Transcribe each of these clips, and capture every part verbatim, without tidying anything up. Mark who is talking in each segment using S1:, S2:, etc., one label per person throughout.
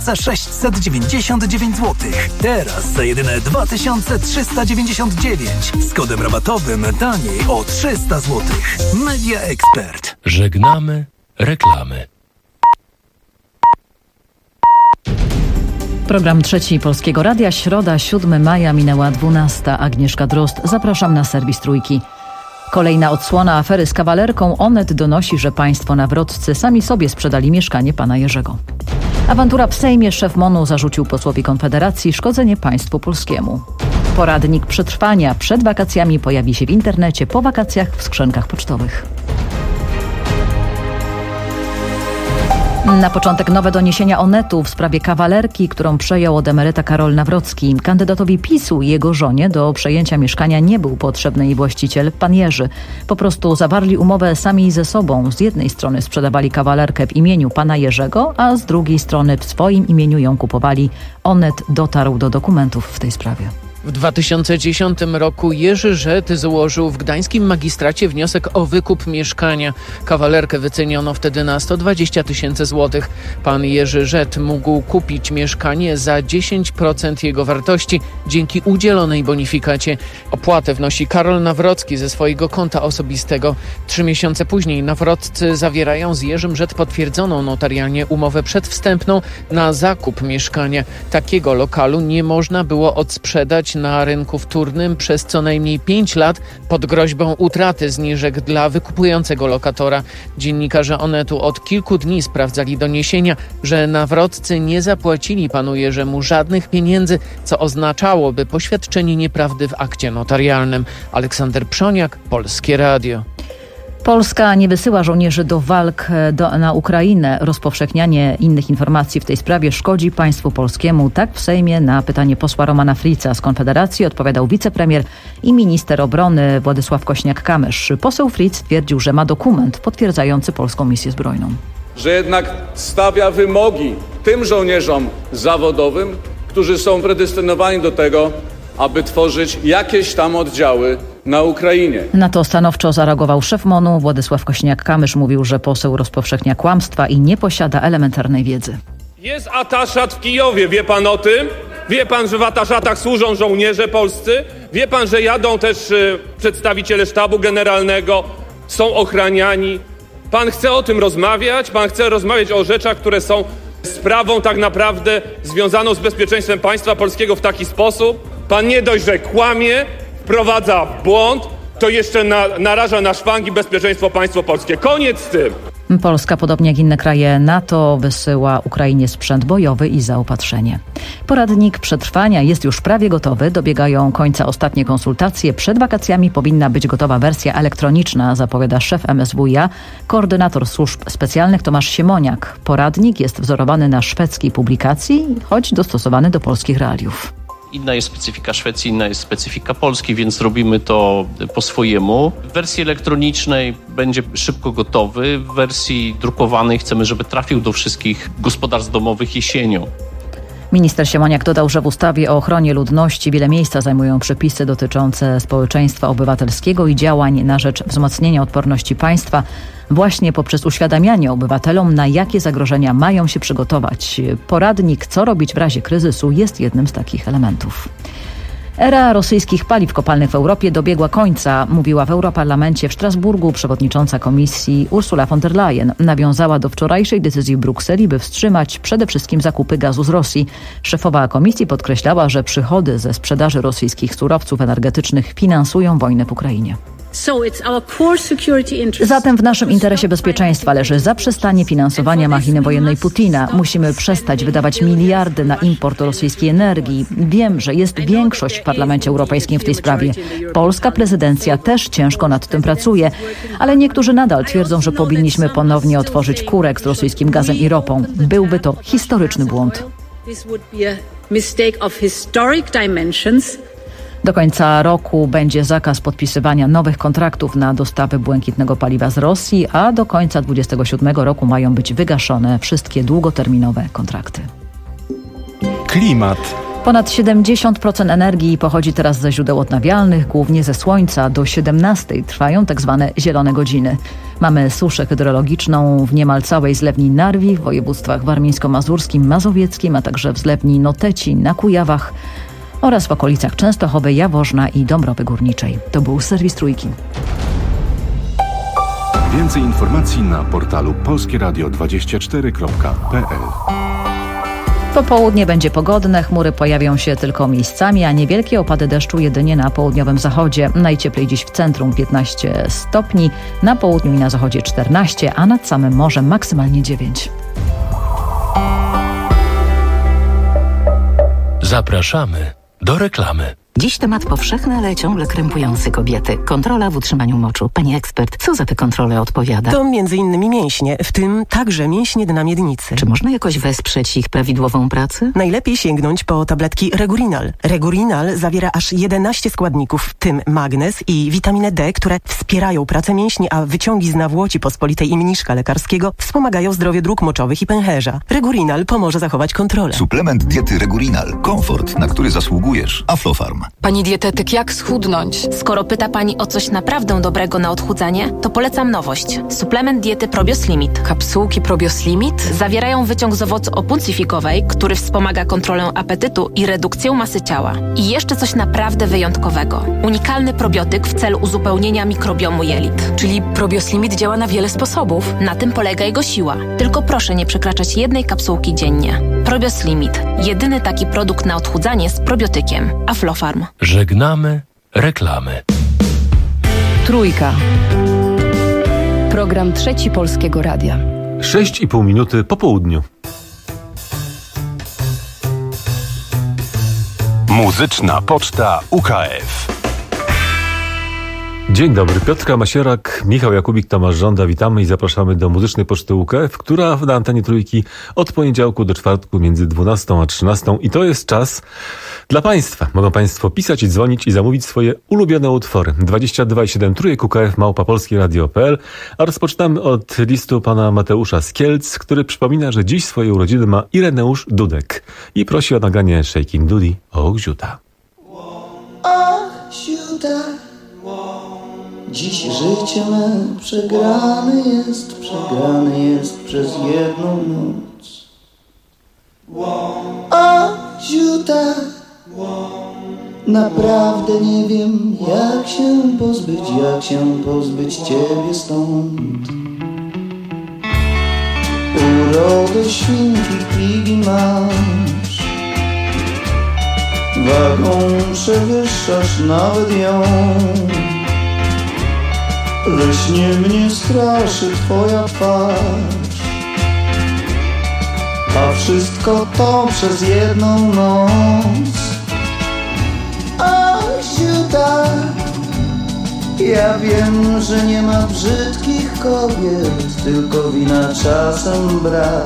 S1: tysiące sześćset dziewięćdziesiąt dziewięć złotych. Teraz za jedyne dwa tysiące trzysta dziewięćdziesiąt dziewięć. Z kodem rabatowym taniej o trzysta złotych. Media Expert.
S2: Żegnamy reklamy.
S3: Program Trzeci Polskiego Radia. Środa, siódmego maja, minęła dwunasta. Agnieszka Drozd. Zapraszam na serwis Trójki. Kolejna odsłona afery z kawalerką. Onet donosi, że państwo nawrotcy sami sobie sprzedali mieszkanie pana Jerzego. Awantura w Sejmie. Szef M O N-u zarzucił posłowi Konfederacji szkodzenie państwu polskiemu. Poradnik przetrwania przed wakacjami pojawi się w internecie, po wakacjach w skrzynkach pocztowych. Na początek nowe doniesienia Onetu w sprawie kawalerki, którą przejął od emeryta Karol Nawrocki. Kandydatowi PiS-u i jego żonie do przejęcia mieszkania nie był potrzebny jej właściciel, pan Jerzy. Po prostu zawarli umowę sami ze sobą. Z jednej strony sprzedawali kawalerkę w imieniu pana Jerzego, a z drugiej strony w swoim imieniu ją kupowali. Onet dotarł do dokumentów w tej sprawie.
S4: W dwa tysiące dziesiątym roku Jerzy Żet złożył w gdańskim magistracie wniosek o wykup mieszkania. Kawalerkę wyceniono wtedy na sto dwadzieścia tysięcy złotych. Pan Jerzy Żet mógł kupić mieszkanie za dziesięć procent jego wartości dzięki udzielonej bonifikacie. Opłatę wnosi Karol Nawrocki ze swojego konta osobistego. Trzy miesiące później nawrotcy zawierają z Jerzym Żet potwierdzoną notarialnie umowę przedwstępną na zakup mieszkania. Takiego lokalu nie można było odsprzedać na rynku wtórnym przez co najmniej pięć lat pod groźbą utraty zniżek dla wykupującego lokatora. Dziennikarze Onetu od kilku dni sprawdzali doniesienia, że nawrotcy nie zapłacili panu Jerzemu żadnych pieniędzy, co oznaczałoby poświadczenie nieprawdy w akcie notarialnym. Aleksander Przoniak, Polskie Radio.
S3: Polska nie wysyła żołnierzy do walk do, na Ukrainę. Rozpowszechnianie innych informacji w tej sprawie szkodzi państwu polskiemu. Tak w Sejmie na pytanie posła Romana Frica z Konfederacji odpowiadał wicepremier i minister obrony Władysław Kośniak-Kamysz. Poseł Fritz twierdził, że ma dokument potwierdzający polską misję zbrojną.
S5: Że jednak stawia wymogi tym żołnierzom zawodowym, którzy są predestynowani do tego, aby tworzyć jakieś tam oddziały na Ukrainie.
S3: Na to stanowczo zareagował szef M O N-u. Władysław Kośniak-Kamysz mówił, że poseł rozpowszechnia kłamstwa i nie posiada elementarnej wiedzy.
S6: Jest ataszat w Kijowie, wie pan o tym? Wie pan, że w ataszatach służą żołnierze polscy? Wie pan, że jadą też y, przedstawiciele sztabu generalnego, są ochraniani? Pan chce o tym rozmawiać? Pan chce rozmawiać o rzeczach, które są sprawą tak naprawdę związaną z bezpieczeństwem państwa polskiego w taki sposób? Pan nie dość, że kłamie, wprowadza w błąd, to jeszcze na, naraża na szwangi bezpieczeństwo państwo polskie. Koniec z tym!
S3: Polska, podobnie jak inne kraje NATO, wysyła Ukrainie sprzęt bojowy i zaopatrzenie. Poradnik przetrwania jest już prawie gotowy. Dobiegają końca ostatnie konsultacje. Przed wakacjami powinna być gotowa wersja elektroniczna, zapowiada szef M S W i A, koordynator służb specjalnych Tomasz Siemoniak. Poradnik jest wzorowany na szwedzkiej publikacji, choć dostosowany do polskich realiów.
S7: Inna jest specyfika Szwecji, inna jest specyfika Polski, więc robimy to po swojemu. W wersji elektronicznej będzie szybko gotowy. W wersji drukowanej chcemy, żeby trafił do wszystkich gospodarstw domowych jesienią.
S3: Minister Siemoniak dodał, że w ustawie o ochronie ludności wiele miejsca zajmują przepisy dotyczące społeczeństwa obywatelskiego i działań na rzecz wzmocnienia odporności państwa właśnie poprzez uświadamianie obywatelom, na jakie zagrożenia mają się przygotować. Poradnik, co robić w razie kryzysu, jest jednym z takich elementów. Era rosyjskich paliw kopalnych w Europie dobiegła końca, mówiła w Europarlamencie w Strasburgu przewodnicząca komisji Ursula von der Leyen. Nawiązała do wczorajszej decyzji w Brukseli, by wstrzymać przede wszystkim zakupy gazu z Rosji. Szefowa komisji podkreślała, że przychody ze sprzedaży rosyjskich surowców energetycznych finansują wojnę w Ukrainie. Zatem w naszym interesie bezpieczeństwa leży zaprzestanie finansowania machiny wojennej Putina. Musimy przestać wydawać miliardy na import rosyjskiej energii. Wiem, że jest większość w Parlamencie Europejskim w tej sprawie. Polska prezydencja też ciężko nad tym pracuje, ale niektórzy nadal twierdzą, że powinniśmy ponownie otworzyć kurek z rosyjskim gazem i ropą. Byłby to historyczny błąd. Do końca roku będzie zakaz podpisywania nowych kontraktów na dostawy błękitnego paliwa z Rosji, a do końca dwudziestego siódmego roku mają być wygaszone wszystkie długoterminowe kontrakty.
S8: Klimat.
S3: Ponad siedemdziesiąt procent energii pochodzi teraz ze źródeł odnawialnych, głównie ze słońca. Do siedemnastej trwają tak zwane zielone godziny. Mamy suszę hydrologiczną w niemal całej zlewni Narwi, w województwach warmińsko-mazurskim, mazowieckim, a także w zlewni Noteci na Kujawach oraz w okolicach Częstochowy, Jaworzna i Dąbrowy Górniczej. To był serwis Trójki.
S8: Więcej informacji na portalu polskie radio dwadzieścia cztery kropka p l.
S3: Popołudnie będzie pogodne, chmury pojawią się tylko miejscami, a niewielkie opady deszczu jedynie na południowym zachodzie. Najcieplej dziś w centrum piętnaście stopni, na południu i na zachodzie czternaście, a nad samym morzem maksymalnie dziewięć.
S2: Zapraszamy do reklamy.
S9: Dziś temat powszechny, ale ciągle krępujący kobiety. Kontrola w utrzymaniu moczu. Pani ekspert, co za te kontrole odpowiada?
S10: To między innymi mięśnie, w tym także mięśnie dna miednicy.
S9: Czy można jakoś wesprzeć ich prawidłową pracę?
S10: Najlepiej sięgnąć po tabletki Regurinal. Regurinal zawiera aż jedenaście składników, w tym magnez i witaminę D, które wspierają pracę mięśni, a wyciągi z nawłoci pospolitej i mniszka lekarskiego wspomagają zdrowie dróg moczowych i pęcherza. Regurinal pomoże zachować kontrolę.
S11: Suplement diety Regurinal. Komfort, na który zasługujesz. Aflofarm.
S12: Pani dietetyk, jak schudnąć? Skoro pyta Pani o coś naprawdę dobrego na odchudzanie, to polecam nowość. Suplement diety Probios Limit. Kapsułki Probios Limit zawierają wyciąg z owocu opuncifikowej, który wspomaga kontrolę apetytu i redukcję masy ciała. I jeszcze coś naprawdę wyjątkowego. Unikalny probiotyk w celu uzupełnienia mikrobiomu jelit. Czyli Probios Limit działa na wiele sposobów. Na tym polega jego siła. Tylko proszę nie przekraczać jednej kapsułki dziennie. Probios Limit. Jedyny taki produkt na odchudzanie z probiotykiem. Aflofarm.
S2: Żegnamy reklamy.
S3: Trójka.
S13: Program Trzeci Polskiego Radia.
S14: sześć i pół minuty po południu.
S8: Muzyczna Poczta U K F.
S14: Dzień dobry, Piotrka Masierak, Michał Jakubik, Tomasz Żąda. Witamy i zapraszamy do Muzycznej Poczty U K F, która na antenie Trójki od poniedziałku do czwartku między dwunastą a trzynastą. I to jest czas dla Państwa. Mogą Państwo pisać i dzwonić i zamówić swoje ulubione utwory. dwadzieścia dwa i siedem Trójek U K F małpa polskie radio kropka p l. A rozpoczynamy od listu pana Mateusza z Kielc, który przypomina, że dziś swoje urodziny ma Ireneusz Dudek i prosi o nagranie Shaking Dudy o Ziuta.
S15: O Ziuta, dziś życie me przegrane jest, przegrane jest przez jedną noc. O Ziuta, naprawdę nie wiem, jak się pozbyć, jak się pozbyć ciebie stąd. Urodę świnki pigi masz, wagą przewyższasz nawet ją. Leśnie mnie straszy twoja twarz, a wszystko to przez jedną noc. O Ziuta, ja wiem, że nie ma brzydkich kobiet, tylko wina czasem brak.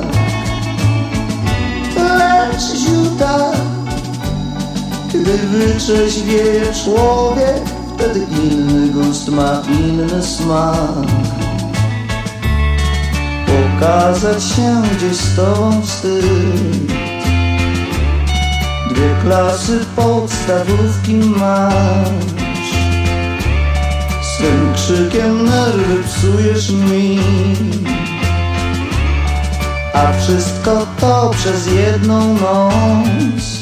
S15: Lecz Ziuta, gdy wyczeźwieje człowiek, wtedy inny gust ma, inny smak. Pokazać się gdzieś z tobą wstyd. Dwie klasy podstawówki masz. Swym krzykiem nerwy psujesz mi, a wszystko to przez jedną noc.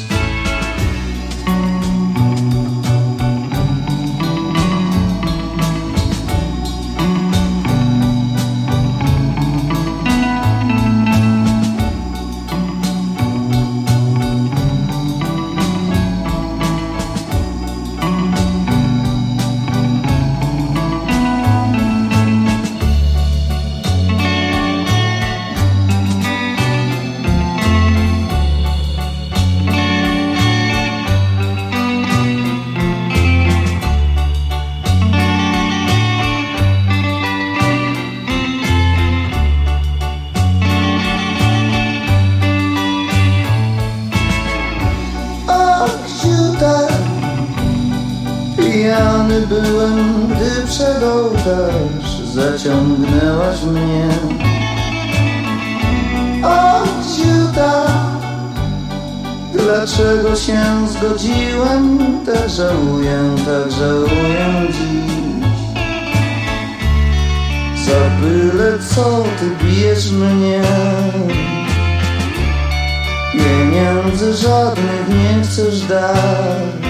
S15: Pijany byłem, gdy przed ołtarz zaciągnęłaś mnie. O Ziuta, dla dlaczego się zgodziłem, tak żałuję, tak żałuję dziś. Za byle co ty bijesz mnie, pieniędzy żadnych nie chcesz dać.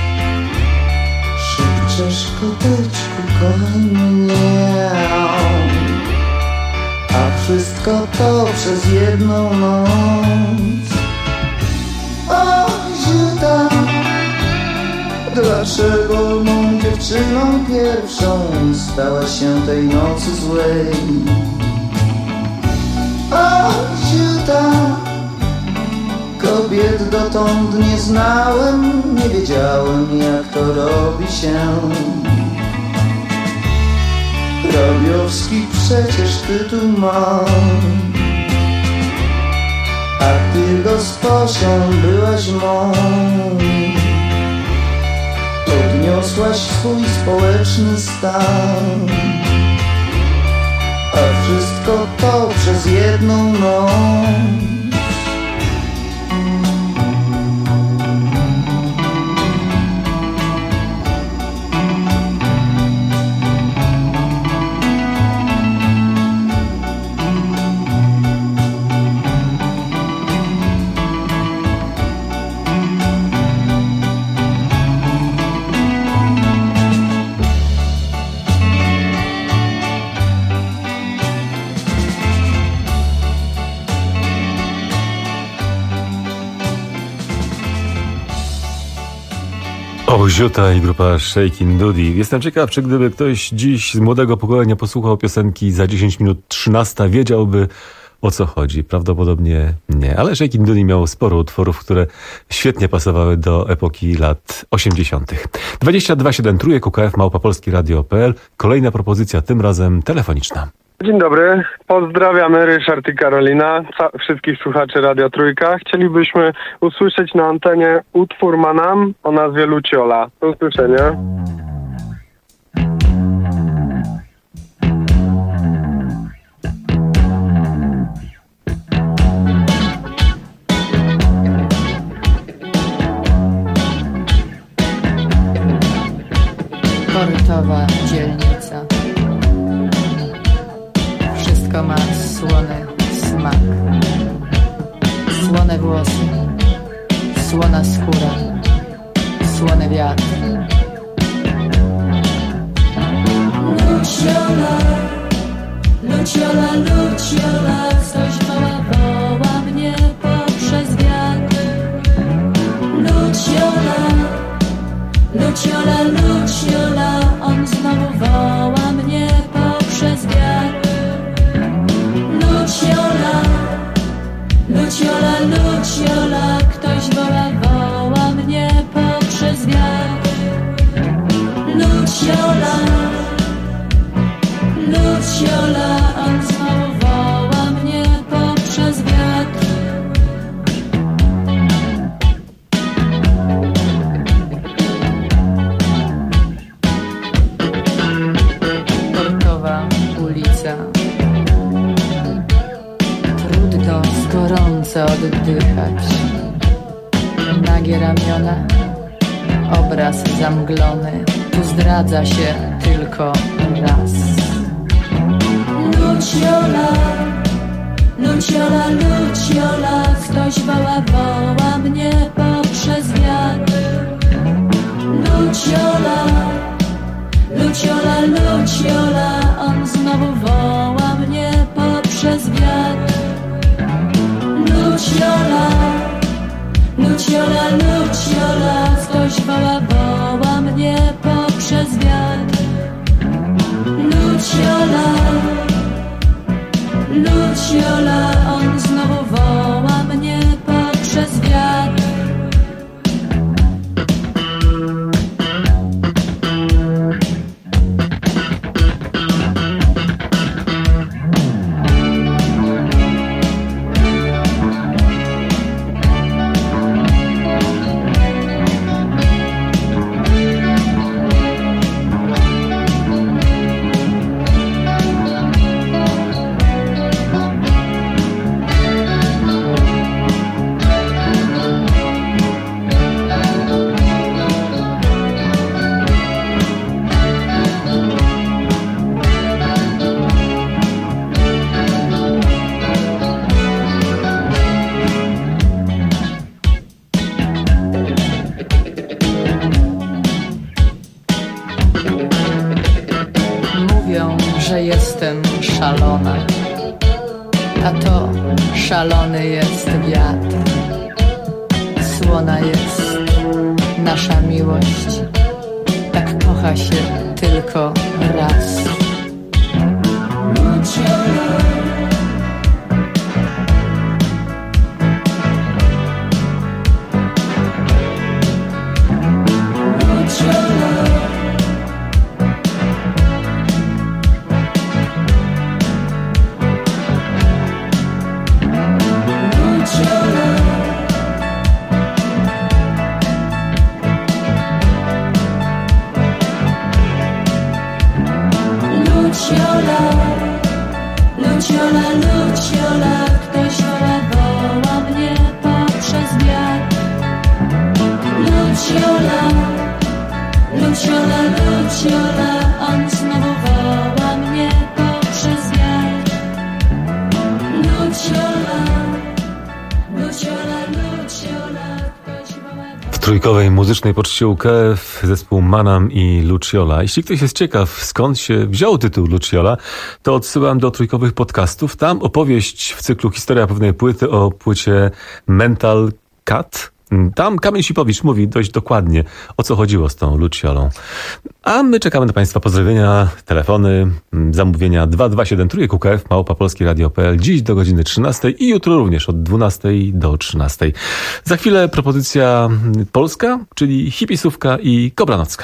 S15: Szepczesz, koteczku, kochaj mnie, a wszystko to przez jedną noc. O, Ziuta, dlaczego mą dziewczyną pierwszą stałaś się tej nocy złej? O, Ziuta, kobiet dotąd nie znałem, nie wiedziałem jak to robi się. Robiowski przecież tytuł ma, a ty gosposią byłaś mą. Podniosłaś swój społeczny stan, a wszystko to przez jedną noc.
S14: O, Ziuta i grupa Shakin' Doody. Jestem ciekaw, czy gdyby ktoś dziś z młodego pokolenia posłuchał piosenki za dziesięć minut trzynasta, wiedziałby, o co chodzi. Prawdopodobnie nie, ale Shakin' Doody miał sporo utworów, które świetnie pasowały do epoki lat osiemdziesiątych. dwadzieścia dwa siedem trójek U K F małpa polskie radio kropka p l. Kolejna propozycja, tym razem telefoniczna.
S13: Dzień dobry, pozdrawiamy, Ryszard i Karolina, ca- wszystkich słuchaczy Radia Trójka. Chcielibyśmy usłyszeć na antenie utwór Manam o nazwie Luciola. Do usłyszenia.
S16: Korytowa dzielnica. Wszystko ma słony smak. Słone włosy, słona skóra, słony wiatr.
S17: Luciola, Luciola, Luciola, ktoś woła, woła mnie poprzez wiatr. Luciola, Luciola, Luciola, on znowu woła mnie poprzez wiatr. Luciola, Luciola, Luciola, ktoś woła, woła mnie poprzez wiatr. Luciola, Luciola, on znowu woła mnie poprzez wiatr.
S16: Portowa ulica. Trudno gorąco oddychać. Nagie ramiona, obraz zamglony. Tu zdradza się tylko raz.
S17: Luciola, Luciola, Luciola, ktoś woła, woła mnie poprzez wiatr. Luciola, Luciola, Luciola, on znowu woła mnie poprzez wiatr. Luciola, Luciola, Luciola, ktoś woła, woła mnie poprzez wiatr. Luciola, Luciola, on znowu woła mnie poprzez wiatr.
S16: szalona, a to szalony jest wiatr. Słona jest nasza miłość, tak kocha się tylko raz.
S17: Luciola, Luciola, ktoś woła, woła mnie poprzez wiatr. Luciola, Luciola, Luciola, on znowu woła mnie poprzez wiatr. Luciola, Luciola, Luciola, ktoś woła.
S14: W trójkowej muzycznej poczcie U K F zespół Manam i Luciola. Jeśli ktoś jest ciekaw, skąd się wziął tytuł Luciola, to odsyłam do trójkowych podcastów. Tam opowieść w cyklu Historia pewnej płyty o płycie Mental Cat. Tam Kamil Sipowicz mówi dość dokładnie, o co chodziło z tą Luciolą. A my czekamy na Państwa pozdrowienia, telefony, zamówienia dwa dwa siedem trzy U K F, małpa polskie radio kropka p l, dziś do godziny trzynastej i jutro również od dwunastej do trzynastej. Za chwilę propozycja polska, czyli hipisówka i kobranocka.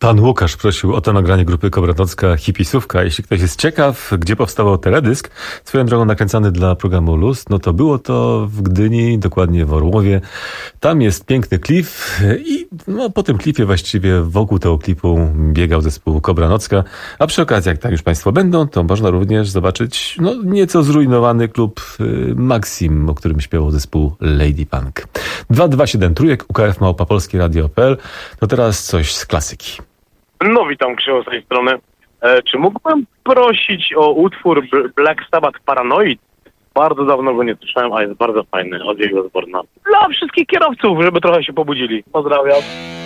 S14: Pan Łukasz prosił o to nagranie grupy Kobranocka Hipisówka. Jeśli ktoś jest ciekaw, gdzie powstawał teledysk, swoją drogą nakręcany dla programu Luz, no to było to w Gdyni, dokładnie w Orłowie. Tam jest piękny klip i no, po tym klipie właściwie wokół tego klipu biegał zespół Kobranocka. A przy okazji, jak tam już Państwo będą, to można również zobaczyć no, nieco zrujnowany klub Maxim, o którym śpiewał zespół Lady Punk. dwa dwa siedem trójek, U K F małpa polskie radio kropka p l. To teraz coś z klasyki.
S18: No witam, Krzysztof z tej strony. E, czy mógłbym prosić o utwór Black Sabbath Paranoid? Bardzo dawno go nie słyszałem, a jest bardzo fajny, od jego zborna. Dla wszystkich kierowców, żeby trochę się pobudzili. Pozdrawiam.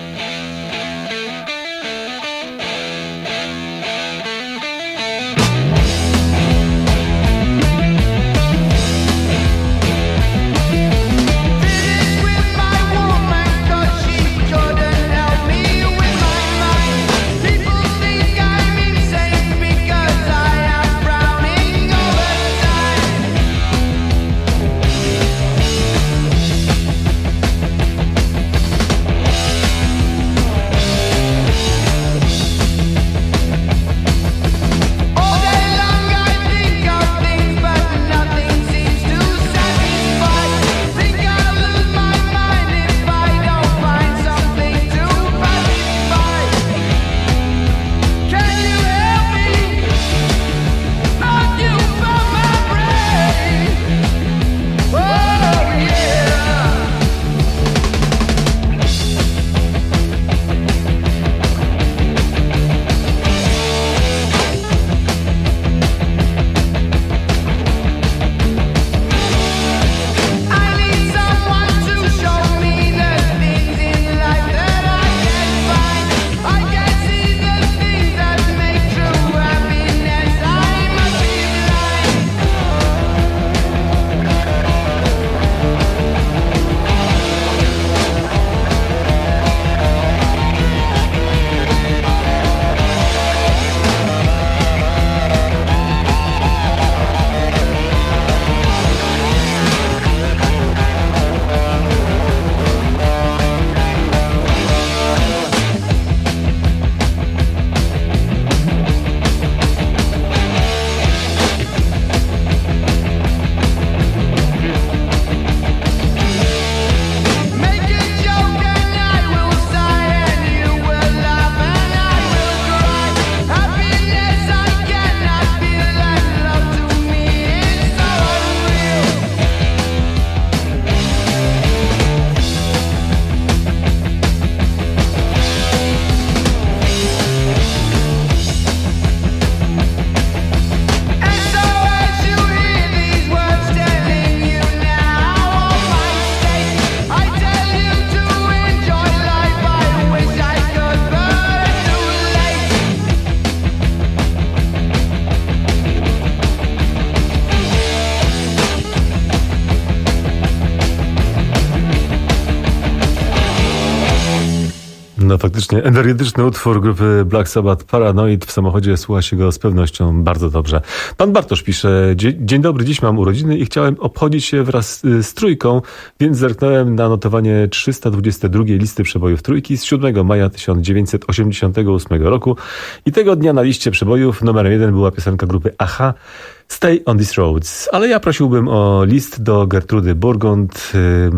S14: No faktycznie, energetyczny utwór grupy Black Sabbath Paranoid. W samochodzie słucha się go z pewnością bardzo dobrze. Pan Bartosz pisze: dzień dobry, dziś mam urodziny i chciałem obchodzić się wraz z trójką, więc zerknąłem na notowanie trzysta dwudziestej drugiej listy przebojów trójki z siódmego maja tysiąc dziewięćset osiemdziesiątego ósmego roku i tego dnia na liście przebojów numerem jeden była piosenka grupy Aha, Stay on these roads. Ale ja prosiłbym o list do Gertrudy Burgund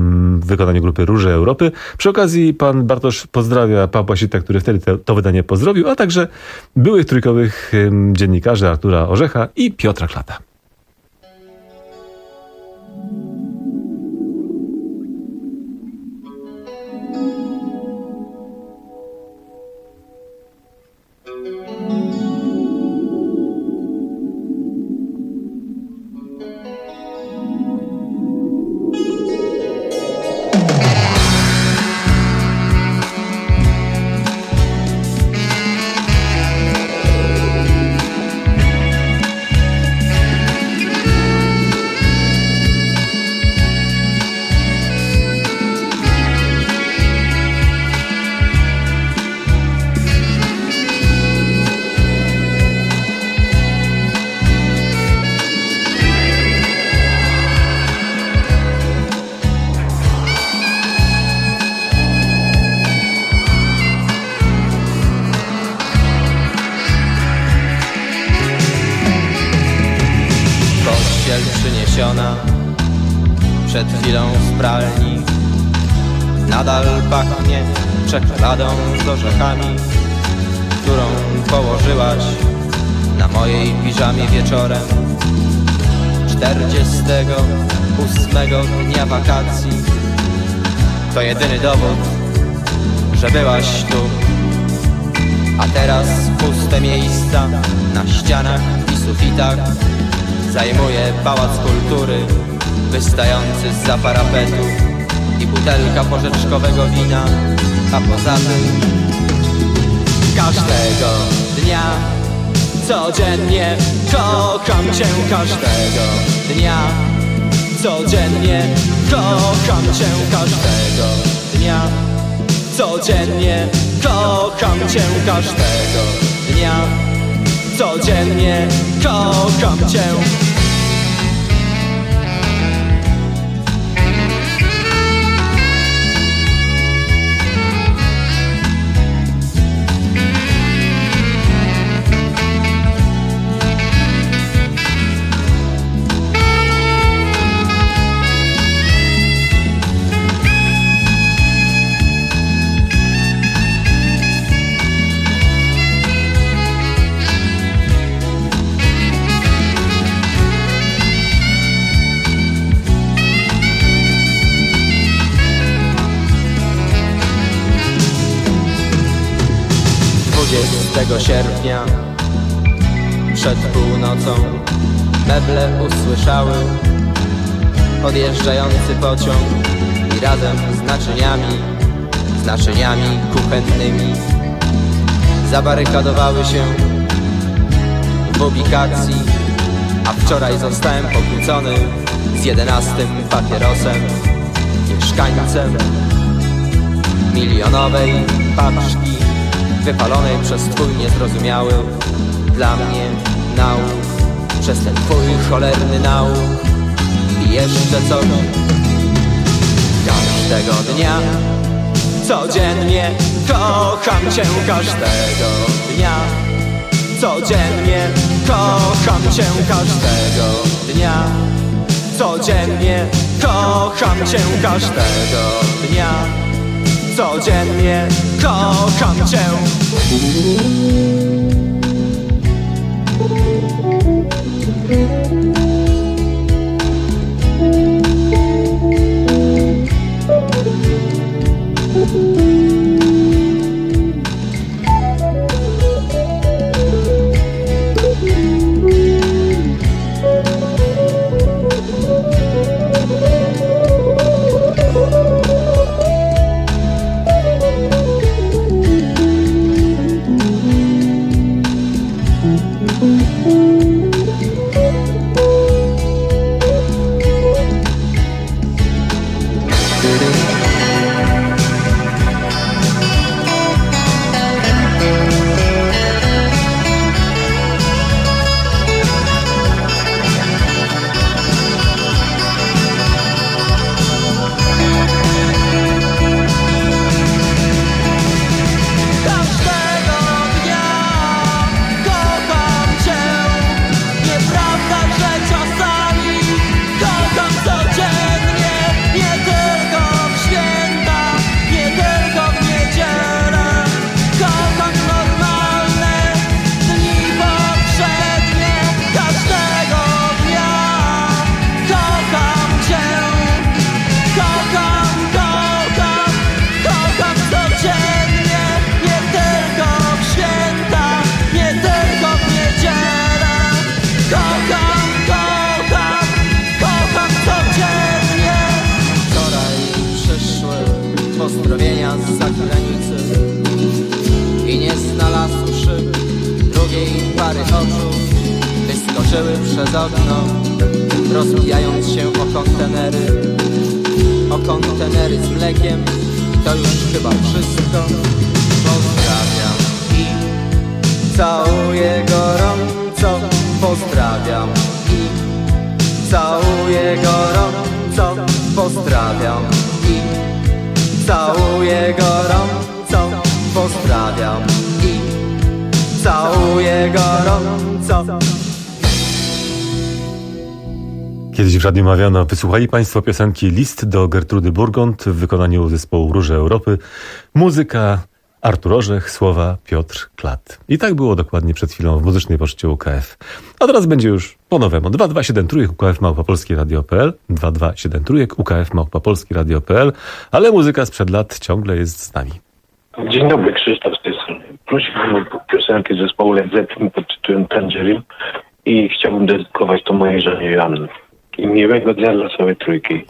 S14: w wykonaniu grupy Róże Europy. Przy okazji pan Bartosz pozdrawia Pawła Sita, który wtedy to, to wydanie pozdrowił, a także byłych trójkowych dziennikarzy Artura Orzecha i Piotra Klata.
S17: Thank
S19: wyniesiona przed chwilą z pralni. Nadal pachnie czekoladą z orzechami, którą położyłaś na mojej piżamie wieczorem czterdziestego ósmego dnia wakacji. To jedyny dowód, że byłaś tu. A teraz puste miejsca na ścianach i sufitach zajmuje Pałac Kultury wystający zza parapetu i butelka porzeczkowego wina. A poza tym każdego dnia, codziennie kocham cię. Każdego dnia, codziennie kocham cię. Każdego dnia, codziennie kocham cię. Każdego dnia, codziennie kocham cię. dwudziestego sierpnia przed północą meble usłyszały odjeżdżający pociąg i razem z naczyniami, z naczyniami kuchennymi zabarykadowały się w ubikacji. A wczoraj zostałem pokłócony z jedenastym papierosem, mieszkańcem milionowej paczki wypalonej przez twój niezrozumiały dla mnie nauk, przez ten twój cholerny nauk. I jeszcze coś. Każdego dnia, codziennie kocham cię. Każdego dnia, codziennie kocham cię. Każdego dnia, codziennie kocham cię. Każdego dnia, codziennie kocham cię. Wyskoczyły przez okno, rozbijając się o kontenery, o kontenery z mlekiem. I to już chyba wszystko. Pozdrawiam i całuję gorąco. Pozdrawiam i całuję gorąco. Pozdrawiam i całuję gorąco. Pozdrawiam i całuję gorąco.
S14: Kiedyś w radiu mawiano, wysłuchali Państwo piosenki List do Gertrudy Burgund w wykonaniu zespołu Róże Europy. Muzyka Artur Orzech, słowa Piotr Klat. I tak było dokładnie przed chwilą w Muzycznej Poczcie U K F. A teraz będzie już po nowemu. dwa dwa siedem trójek U K F małpa polskie radio kropka p l dwa dwa siedem trójek U K F małpa polskie radio kropka p l, ale muzyka sprzed lat ciągle jest z nami.
S20: Dzień dobry, Krzysztof z tej strony. Prosiłbym o piosenkę zespołu Led Zeppelin pod tytułem Tangerine i chciałbym dedykować to mojej żonie Joanny. I miłego dnia dla całej trójki.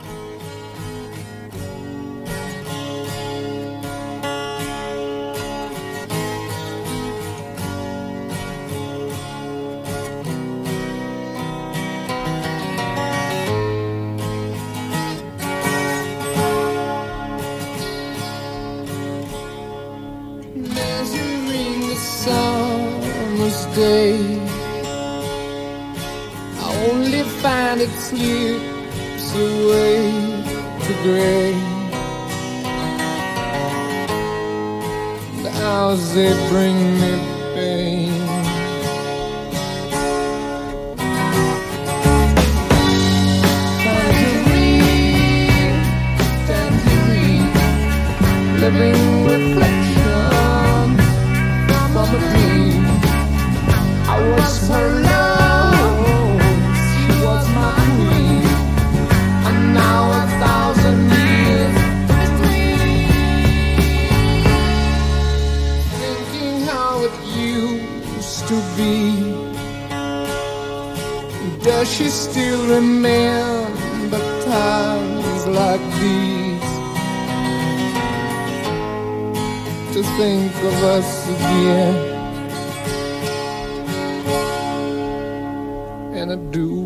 S17: Day, I only find it slips away to gray. The hours they bring me pain. Tangerine, tangerine, living reflection from a dream. I was her love, she was my queen, and now a thousand years between. Thinking how it used to be, does she still remember times like these? To think of us again, and I do.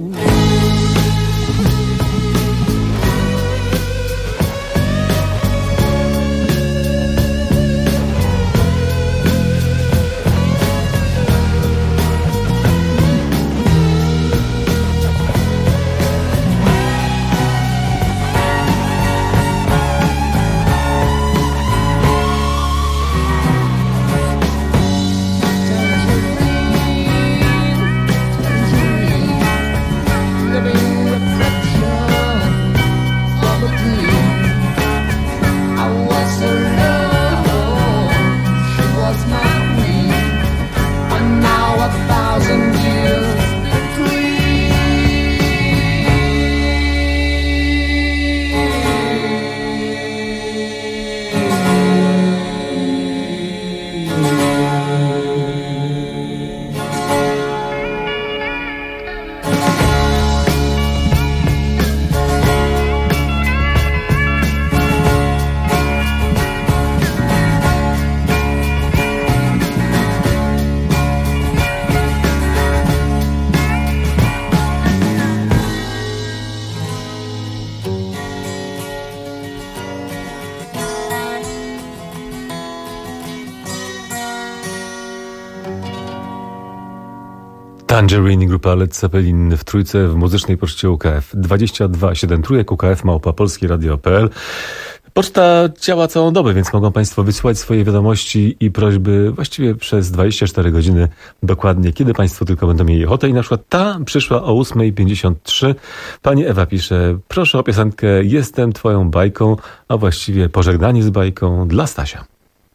S14: Tangerine, grupa Led Zeppelin w trójce w Muzycznej Poczcie U K F. dwadzieścia dwa siedem trójek U K F małpa polskie radio kropka p l. Poczta działa całą dobę, więc mogą Państwo wysyłać swoje wiadomości i prośby właściwie przez dwadzieścia cztery godziny dokładnie, kiedy Państwo tylko będą mieli ochotę. I na przykład ta przyszła o ósma pięćdziesiąt trzy. Pani Ewa pisze: proszę o piosenkę Jestem Twoją bajką, a właściwie pożegnanie z bajką dla Stasia.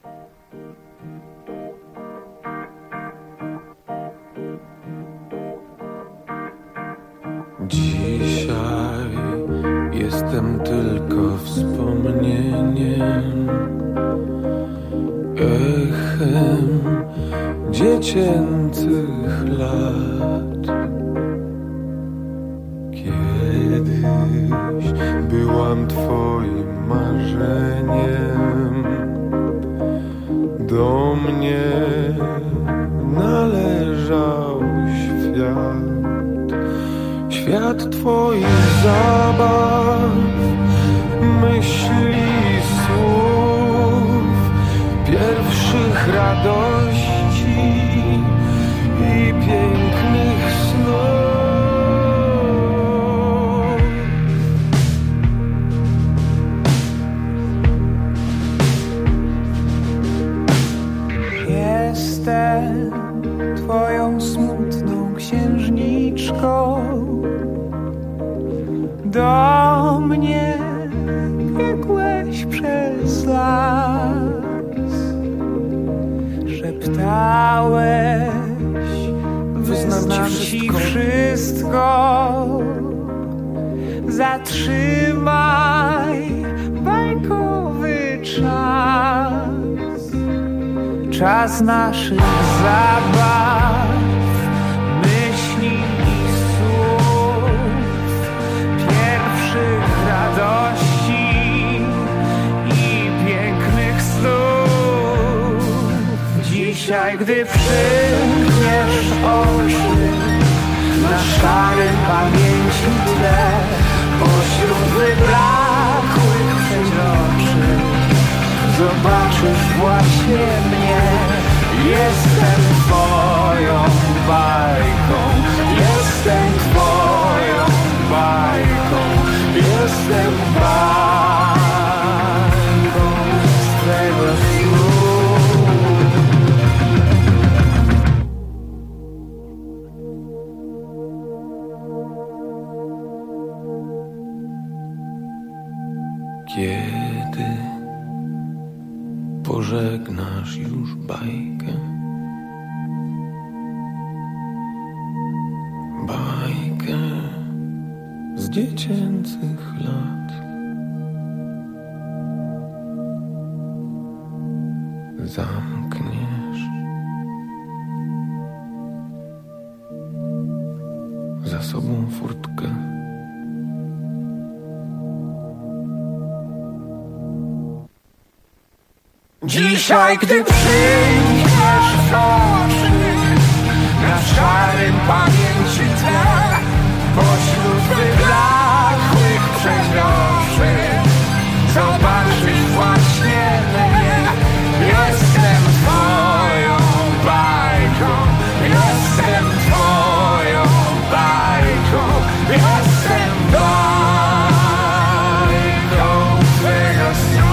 S21: Dzisiaj jestem tylko wspomnieniem, echem dziecięcych lat. Kiedyś byłam Twoim marzeniem, do mnie należał świat. Świat Twoich zabaw, myśli, słów, pierwszych radości i pięknych snów.
S22: Jestem Twoją smutną księżniczką, do mnie biegłeś przez las, szeptałeś, wyznam ci wszystko, zatrzymaj bajkowy czas, czas naszych zabaw, myśli i słów, pierwszych radości i pięknych snów. Dzisiaj, gdy przymkniesz oczy, na szarym pamięci tle, pośród wyblakłych przeźroczy, zobaczysz właśnie mnie. Jestem twoją bajką, jestem twoją bajką, jestem bajką z twego snu.
S21: Kiedy pożegnasz już bajkę, bajkę z dziecięcych lat, zamkniesz za sobą furtkę.
S22: Dzisiaj, gdy przymkniesz oczy, na szarym pamięci tle, pośród wyblakłych przeźroczy, zobaczysz właśnie mnie. Jestem twoją bajką, jestem twoją bajką, jestem bajką twego snu.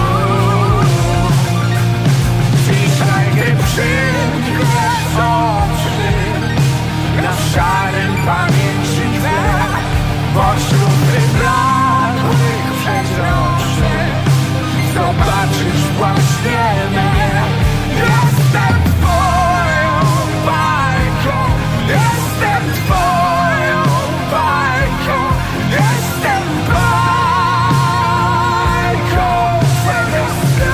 S22: Przymkniesz oczy, na szarym pamięci tle, pośród wyblakłych przeźroczy, zobaczysz właśnie mnie. Jestem twoją bajką, jestem twoją bajką, jestem bajką twego snu.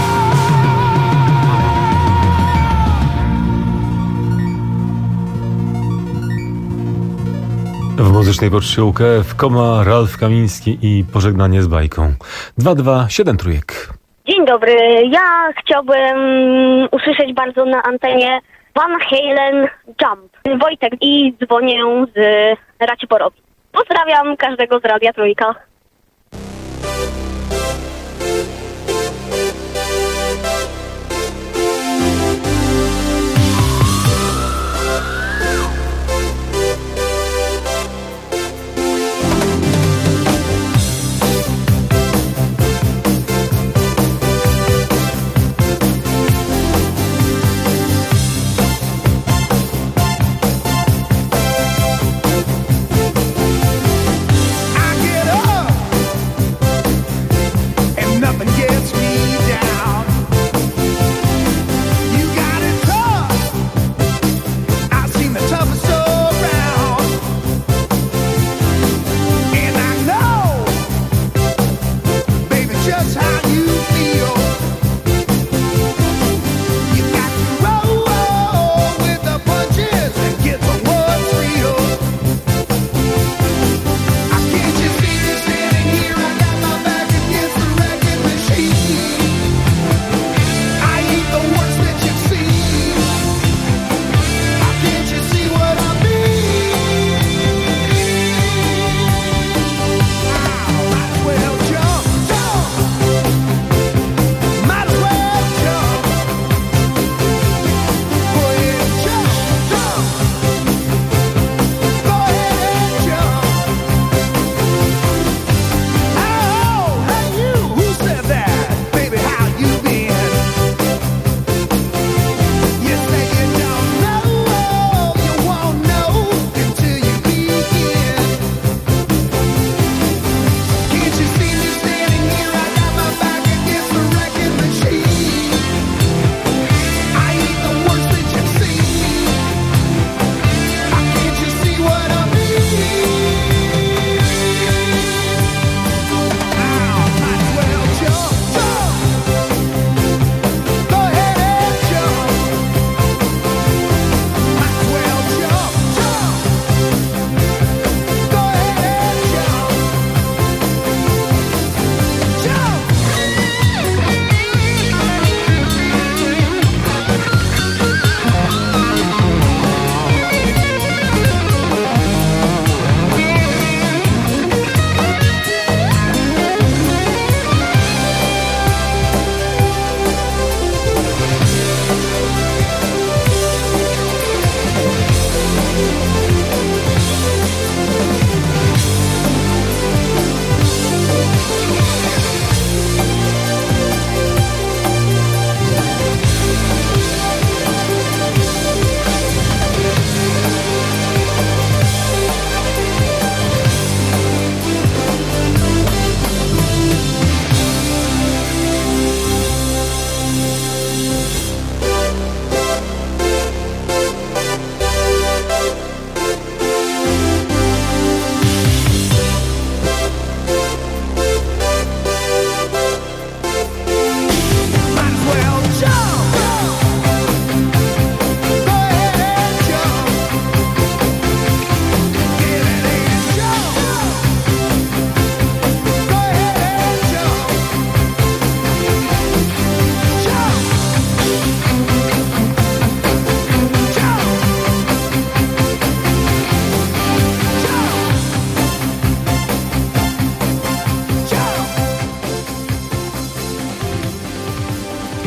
S14: W muzycznej poczcie U K F, Koma, Ralf Kamiński i Pożegnanie z bajką. dwa dwa siedem trójek.
S1: Dzień dobry, ja chciałbym usłyszeć bardzo na antenie Van Halen Jump. Wojtek i dzwonię z Raciborowi. Pozdrawiam każdego z Radia Trójka.
S22: I get up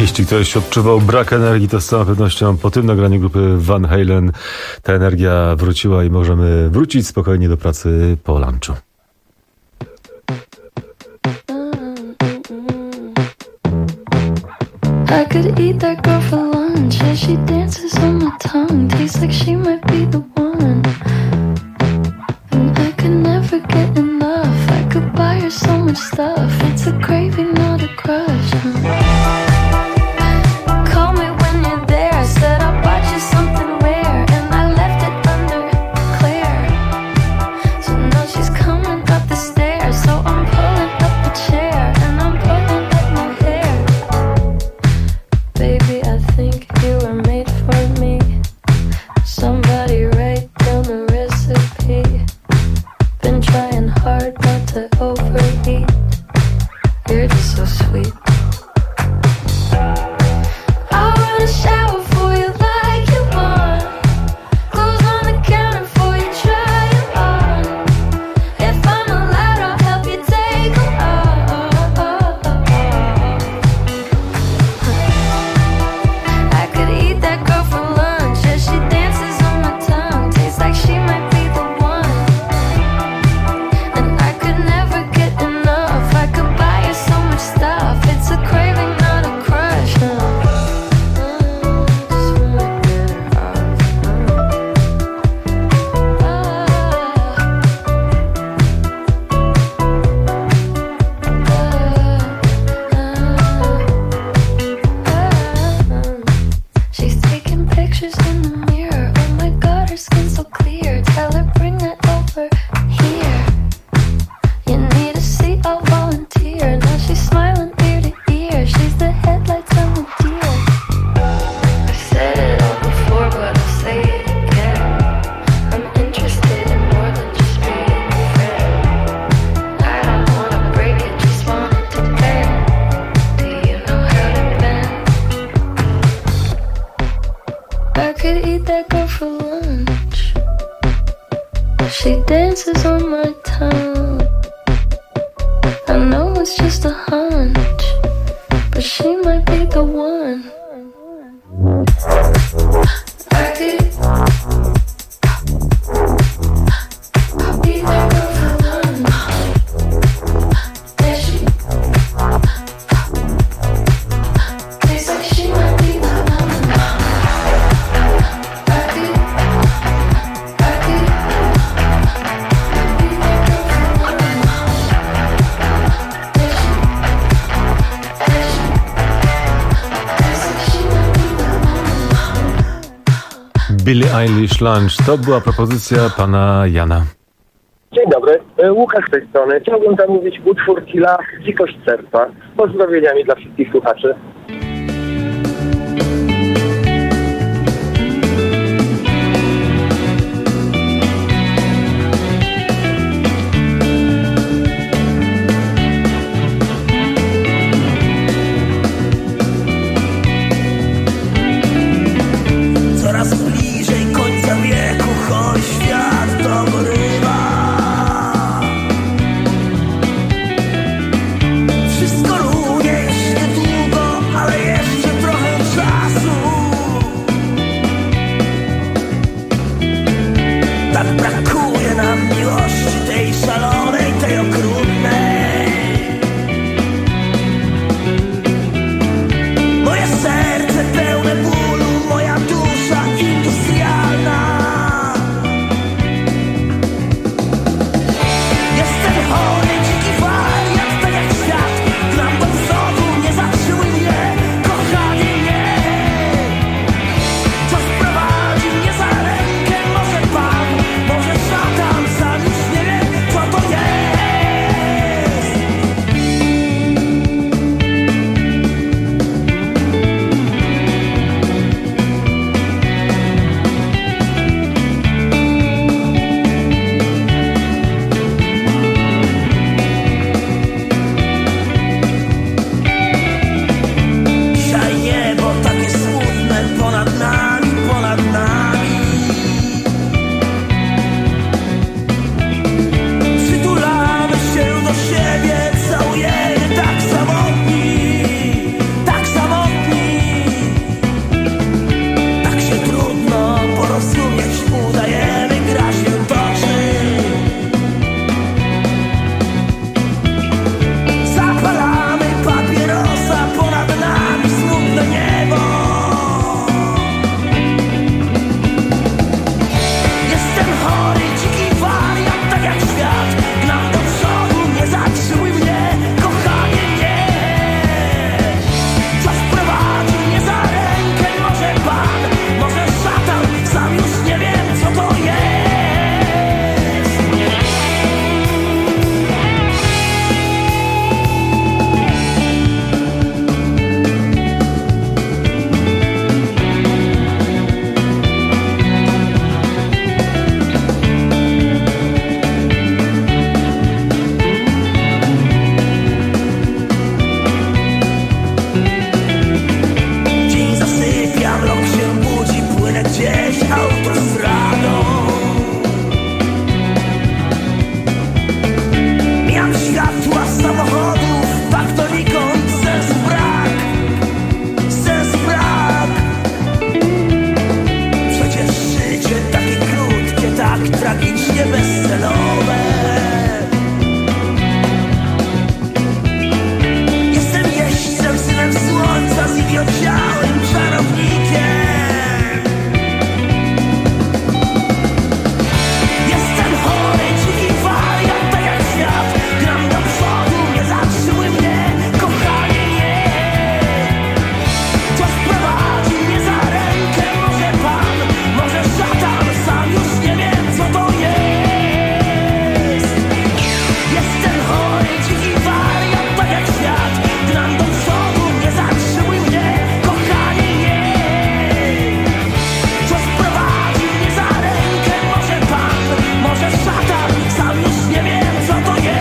S14: Jeśli ktoś odczuwał brak energii, to z całą pewnością po tym nagraniu grupy Van Halen ta energia wróciła i możemy wrócić spokojnie do pracy po lunchu.
S4: I could eat that girl for lunch as she dances on my tongue. Tastes like she might be the one. And I could never get enough. I could buy her so much stuff. It's a craving, not a crush. Call me when you're there. I said I bought you something rare, and I left it under Claire. So now she's coming up the stairs. So I'm pulling up a chair and I'm pulling up my hair. Baby, I think you were made for me. Somebody write down the recipe. Been trying hard not to overeat. You're just so sweet. I'll run a shower for you like you want. Clothes on the counter for you, try it on. If I'm allowed, I'll help you take them off. I could eat that girl for lunch as she dances on my tongue. Tastes like she might be the one. And I could never get enough. I could buy her so much stuff. It's a craving, not a crush. No. Just wanna get her off. She's taking pictures in the mirror. Oh my god, her skin's so clear. Tell her bring that over here. You need a seat, I'll volunteer. Now she's smiling ear to ear. She's the headlights on the deer. I've said it all before, but I'll say it again. I'm interested in more than just being a friend. I don't wanna break it, just want it to bend. Do you know how to bend? I could eat that girl for lunch. She dances on my tongue. I know it's just a hunch, but she might be the one. I could eat that girl for lunch. Yeah, she tastes like she might be the one. I could, I could eat that girl for lunch. Yeah, she, yeah, she tastes like she might be the one.
S14: Billie Eilish Lunch. To była propozycja pana Jana.
S5: Dzień dobry, Łukasz z tej strony. Chciałbym zamówić utwór Killa Dzikość Serca. Pozdrowieniami dla wszystkich słuchaczy.
S22: Coraz bliżej końca wieku, choć świat dogorywa. Wszystko runie jeszcze długo, światła samochodów, tak to nikąd sensu brak, sensu brak. Przecież życie takie krótkie, tak tragicznie bezcelowe. Jestem jeźdźcem, synem słońca, zigiodziałym czarownikiem. Jestem chory, dziki wariat, tak jak świat. Gram do przodu, nie zatrzymuj mnie, kochanie, nie. Ktoś prowadzi mnie za rękę, może pan, może szatan, sam już nie wiem, co to jest. Jestem chory, dziki wariat, tak jak świat. Gram do przodu, nie zatrzymuj mnie, kochanie, nie. Ktoś prowadzi mnie za rękę, może pan, może szatan, sam już nie wiem, co to jest.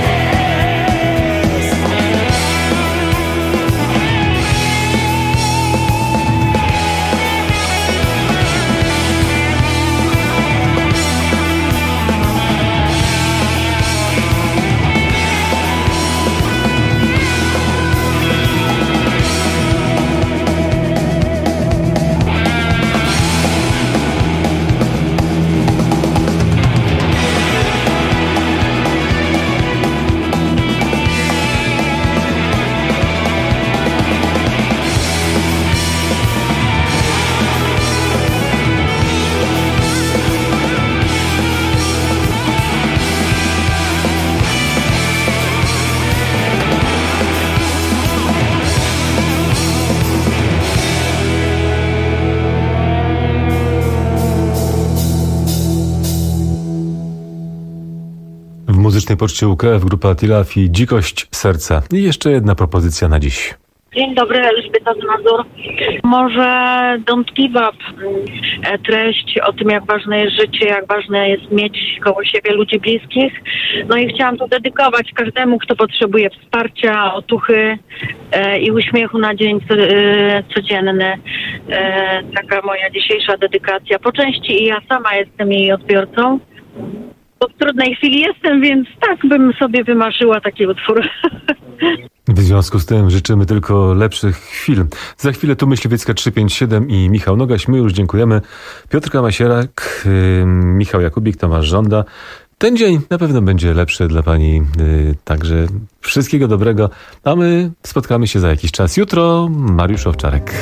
S14: W muzycznej poczcie U K F grupa Tilaf i Dzikość Serca. I jeszcze jedna propozycja na dziś.
S6: Dzień dobry, Elżbieta z Mazur. Może Don't Give Up. E, Treść o tym, jak ważne jest życie, jak ważne jest mieć koło siebie ludzi bliskich. No i chciałam to dedykować każdemu, kto potrzebuje wsparcia, otuchy e, i uśmiechu na dzień co, e, codzienny. E, taka moja dzisiejsza dedykacja. Po części i ja sama jestem jej odbiorcą. Bo w trudnej chwili jestem, więc tak bym sobie wymarzyła taki utwór.
S14: W związku z tym życzymy tylko lepszych chwil. Za chwilę tu Myśliwiecka trzysta pięćdziesiąt siedem i Michał Nogaś. My już dziękujemy. Piotr Kamasierak, yy, Michał Jakubik, Tomasz Żąda. Ten dzień na pewno będzie lepszy dla pani. Yy, także wszystkiego dobrego. A my spotkamy się za jakiś czas. Jutro Mariusz Owczarek.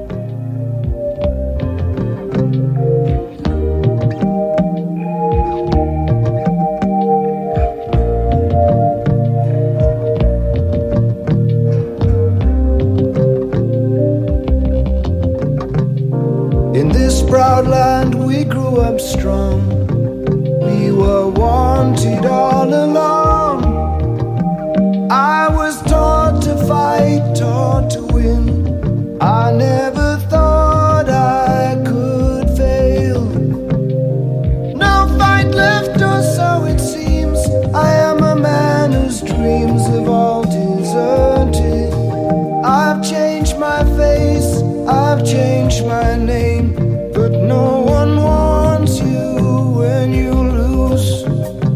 S15: In this proud land we grew up strong. We were wanted all along. I was taught to fight, taught to win. I never thought I could fail. No fight left, or so it seems. I am a man whose dreams have all deserted. I've changed my face, I've changed my name, but no one wants you when you lose.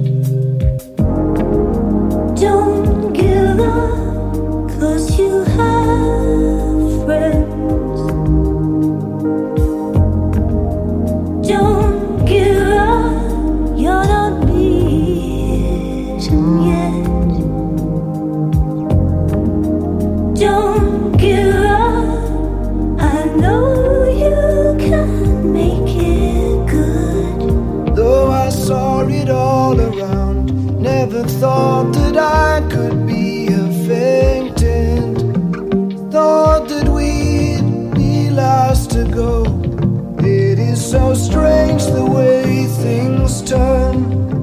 S4: Don't give up, 'cause you have friends. Don't give up, you're not beaten yet. Don't give up, I know you can make it good.
S15: Though I saw it all around, never thought that I could be a faintant. Thought that we'd be last to go. It is so strange the way things turn.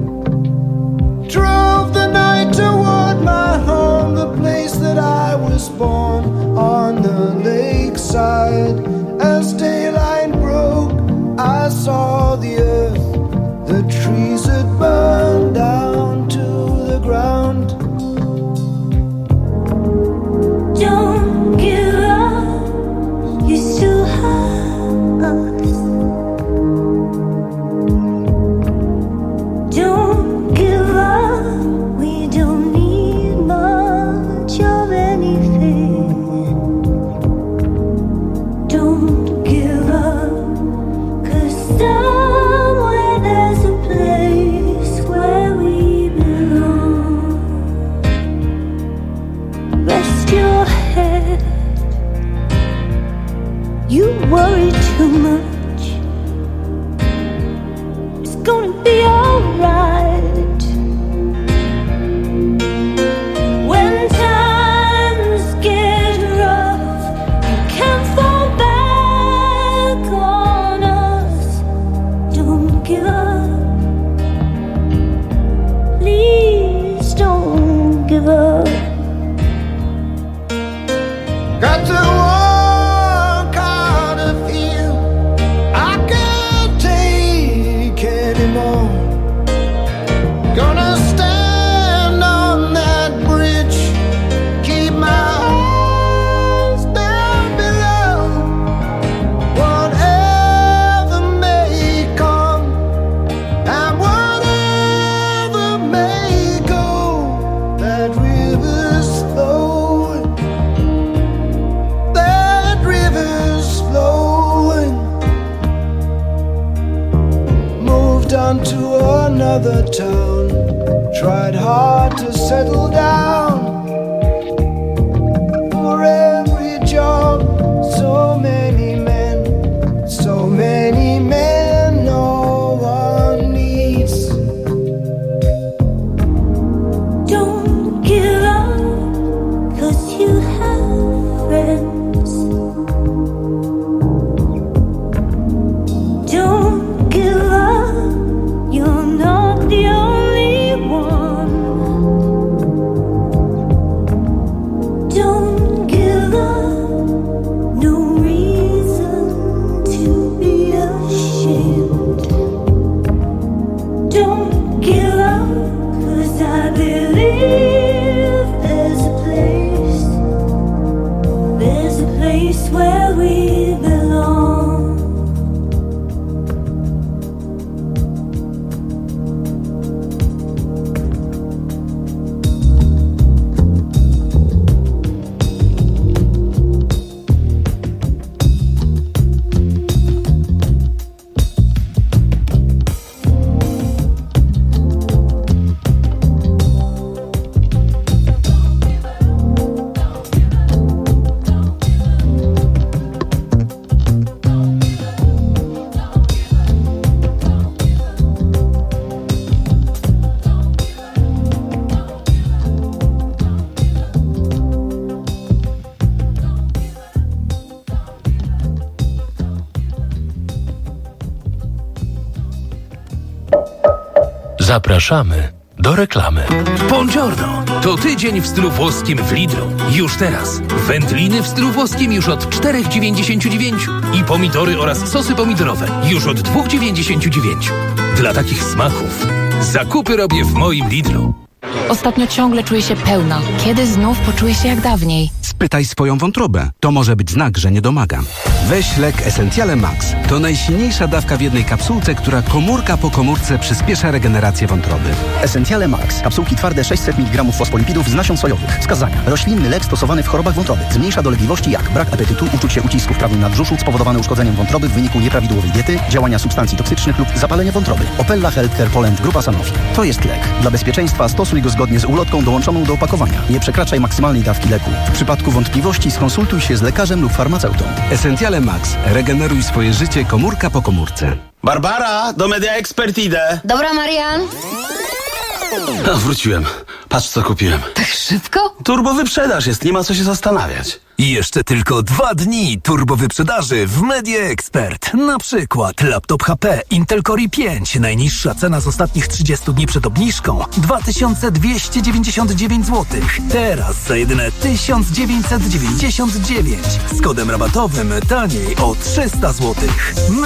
S15: Drove the night toward my home, the place that I was born, on the lakeside. As daylight broke, I saw the earth, the trees had burned down to the ground.
S4: Don't give up, you still have us. Don't give up, we don't need give up.
S15: Got to walk out of here. I can't take anymore. Gonna stand on that bridge, keep my eyes down below. Whatever may come and whatever may go, that river's flowing, that river's flowing. Moved on to another town, tried hard to settle down. For every job, so many men, so many men no one needs.
S4: Don't give up, 'cause you have friends. Don't give up, you're not the only one. Don't give up, no reason to be ashamed. Don't give up, 'cause I believe there's a place, there's a place where we belong.
S2: Zapraszamy do reklamy.
S7: Buongiorno! To tydzień w stylu włoskim w Lidlu. Już teraz. Wędliny w stylu włoskim już od cztery dziewięćdziesiąt dziewięć i pomidory oraz sosy pomidorowe już od dwa dziewięćdziesiąt dziewięć. Dla takich smaków zakupy robię w moim Lidlu.
S12: Ostatnio ciągle czuję się pełna. Kiedy znów poczuję się jak dawniej?
S9: Spytaj swoją wątrobę. To może być znak, że nie domagam. Weź lek Essentiale Max. To najsilniejsza dawka w jednej kapsułce, która komórka po komórce przyspiesza regenerację wątroby.
S23: Essentiale Max. Kapsułki twarde sześćset miligramów fosfolipidów z nasion sojowych. Wskazania. Roślinny lek stosowany w chorobach wątroby. Zmniejsza dolegliwości jak brak apetytu, uczucie ucisku w prawym nadbrzuszu spowodowane uszkodzeniem wątroby w wyniku nieprawidłowej diety, działania substancji toksycznych lub zapalenie wątroby. Opella Healthcare Poland Grupa Sanofi. To jest lek. Dla bezpieczeństwa stosuj go zgodnie z ulotką dołączoną do opakowania. Nie przekraczaj maksymalnej dawki leku. W przypadku wątpliwości skonsultuj się z lekarzem lub farmaceutą.
S9: Essentiale Max. Regeneruj swoje życie komórka po komórce.
S24: Barbara, do Media Expert idę.
S25: Dobra, Marian.
S24: A, wróciłem. Patrz, co kupiłem.
S25: Tak szybko?
S24: Turbo wyprzedaż jest, nie ma co się zastanawiać.
S7: I jeszcze tylko dwa dni turbo wyprzedaży w Media Expert. Na przykład laptop H P Intel Core i pięć. Najniższa cena z ostatnich trzydziestu dni przed obniżką dwa tysiące dwieście dziewięćdziesiąt dziewięć złotych. Teraz za jedyne tysiąc dziewięćset dziewięćdziesiąt dziewięć. Z kodem rabatowym taniej o trzysta złotych.